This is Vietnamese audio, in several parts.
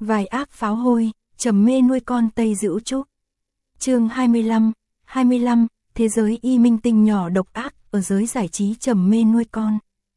Vài ác pháo hôi, trầm mê nuôi con Tây Dữ Trúc. Chương 25, thế giới y minh tinh nhỏ độc ác, ở giới giải trí trầm mê nuôi con.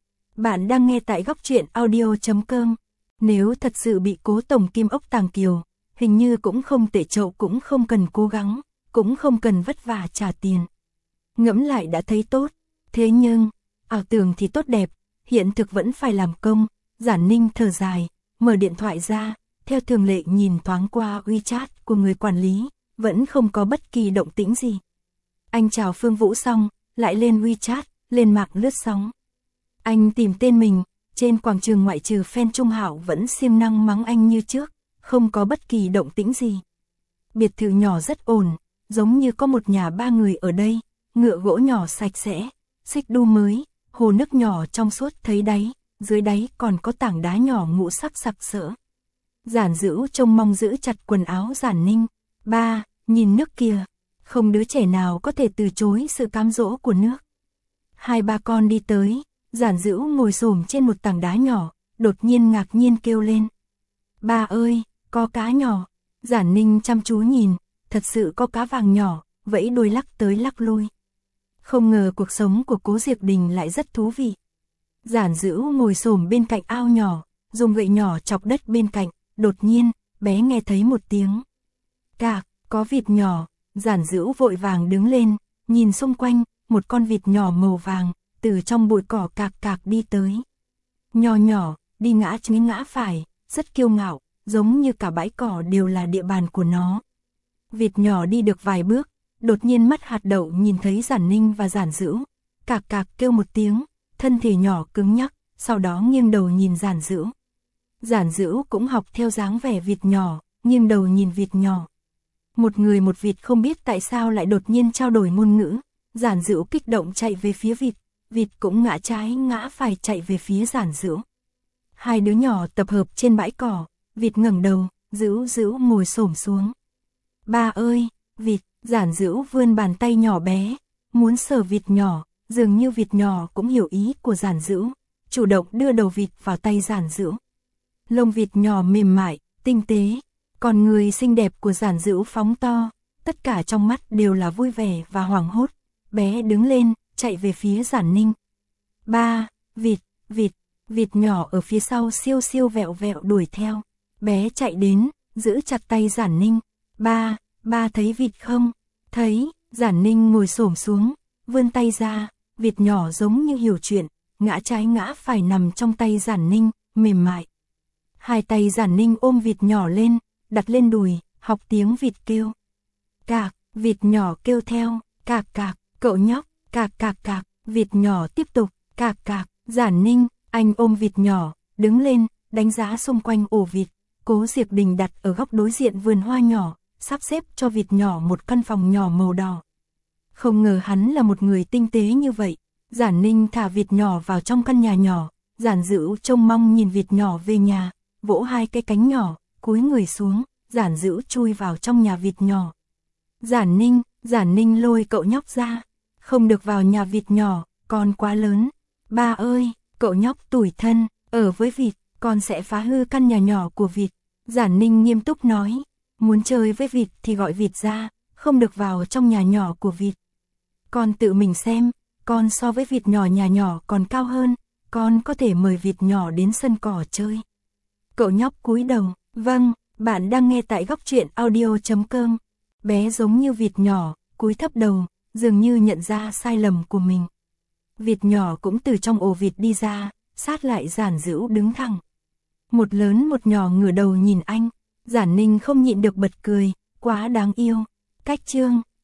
Bạn đang nghe tại góc truyện audio.com. Nếu thật sự bị Cố Tổng Kim Ốc Tàng Kiều, hình như cũng không tệ, chậu cũng không cần cố gắng, cũng không cần vất vả trả tiền. Ngẫm lại đã thấy tốt, thế nhưng, ảo tưởng thì tốt đẹp, hiện thực vẫn phải làm công. Giản Ninh thở dài, mở điện thoại ra, theo thường lệ nhìn thoáng qua WeChat của người quản lý, vẫn không có bất kỳ động tĩnh gì. Anh chào Phương Vũ xong, lại lên WeChat, lên mạng lướt sóng. Anh tìm tên mình, trên quảng trường ngoại trừ fan Trung Hạo vẫn siêng năng mắng anh như trước, không có bất kỳ động tĩnh gì. Biệt thự nhỏ rất ổn, giống như có một nhà ba người ở đây, ngựa gỗ nhỏ sạch sẽ, xích đu mới, hồ nước nhỏ trong suốt thấy đáy, dưới đáy còn có tảng đá nhỏ ngũ sắc sặc sỡ. Giản Dữ trông mong giữ chặt quần áo Giản Ninh. Ba, nhìn nước kìa, không đứa trẻ nào có thể từ chối sự cám dỗ của nước. Hai ba con đi tới, Giản Dữ ngồi xổm trên một tảng đá nhỏ, đột nhiên ngạc nhiên kêu lên. Ba ơi, có cá nhỏ. Giản Ninh chăm chú nhìn, thật sự có cá vàng nhỏ, vẫy đuôi lắc tới lắc lui. Không ngờ cuộc sống của Cố Diệp Đình lại rất thú vị. Giản Dữ ngồi xổm bên cạnh ao nhỏ, dùng gậy nhỏ chọc đất bên cạnh, đột nhiên, bé nghe thấy một tiếng. Cạc, có vịt nhỏ. Giản Dữ vội vàng đứng lên, nhìn xung quanh, một con vịt nhỏ màu vàng, từ trong bụi cỏ cạc cạc đi tới. Nhỏ nhỏ, đi ngã trái ngã phải, rất kiêu ngạo, giống như cả bãi cỏ đều là địa bàn của nó. Vịt nhỏ đi được vài bước, đột nhiên mắt hạt đậu nhìn thấy Giản Ninh và Giản Dữ, cạc cạc kêu một tiếng, thân thể nhỏ cứng nhắc, sau đó nghiêng đầu nhìn Giản Dữ. Giản Dữ cũng học theo dáng vẻ vịt nhỏ, nghiêng đầu nhìn vịt nhỏ. Một người một vịt không biết tại sao lại đột nhiên trao đổi ngôn ngữ. Giản Dữ kích động chạy về phía vịt, vịt cũng ngã trái ngã phải chạy về phía Giản Dữ. Hai đứa nhỏ tập hợp trên bãi cỏ, vịt ngẩng đầu, Dữ ngồi xổm xuống. Ba ơi, vịt. Giản Dữ vươn bàn tay nhỏ bé, muốn sờ vịt nhỏ, dường như vịt nhỏ cũng hiểu ý của Giản Dữ, chủ động đưa đầu vịt vào tay Giản Dữ. Lông vịt nhỏ mềm mại, tinh tế, còn người xinh đẹp của Giản Dữ phóng to, tất cả trong mắt đều là vui vẻ và hoảng hốt. Bé đứng lên, chạy về phía Giản Ninh. Ba, vịt nhỏ ở phía sau siêu siêu vẹo vẹo đuổi theo. Bé chạy đến, giữ chặt tay Giản Ninh. Ba thấy vịt không? Thấy. Giản Ninh ngồi xổm xuống, vươn tay ra, vịt nhỏ giống như hiểu chuyện, ngã trái ngã phải nằm trong tay Giản Ninh, mềm mại. Hai tay Giản Ninh ôm vịt nhỏ lên, đặt lên đùi, học tiếng vịt kêu. Cạc, vịt nhỏ kêu theo, cạc cạc, cậu nhóc, cạc cạc cạc, vịt nhỏ tiếp tục, cạc cạc. Giản Ninh, anh ôm vịt nhỏ, đứng lên, đánh giá xung quanh ổ vịt. Cố Diệp Đình đặt ở góc đối diện vườn hoa nhỏ, sắp xếp cho vịt nhỏ một căn phòng nhỏ màu đỏ. Không ngờ hắn là một người tinh tế như vậy. Giản Ninh thả vịt nhỏ vào trong căn nhà nhỏ, Giản Dữ trông mong nhìn vịt nhỏ về nhà, vỗ hai cái cánh nhỏ, cúi người xuống, Giản Dữ chui vào trong nhà vịt nhỏ. Giản Ninh lôi cậu nhóc ra, không được vào nhà vịt nhỏ, con quá lớn. Ba ơi, cậu nhóc tủi thân, ở với vịt, con sẽ phá hư căn nhà nhỏ của vịt. Giản Ninh nghiêm túc nói, muốn chơi với vịt thì gọi vịt ra, không được vào trong nhà nhỏ của vịt. Con tự mình xem, con so với vịt nhỏ nhà nhỏ còn cao hơn, con có thể mời vịt nhỏ đến sân cỏ chơi. Cậu nhóc cúi đầu, vâng, bạn đang nghe tại góc truyện audio.com. Bé giống như vịt nhỏ, cúi thấp đầu, dường như nhận ra sai lầm của mình. Vịt nhỏ cũng từ trong ổ vịt đi ra, sát lại Giản Dữ đứng thẳng. Một lớn một nhỏ ngửa đầu nhìn anh, Giản Ninh không nhịn được bật cười, quá đáng yêu. Cách chương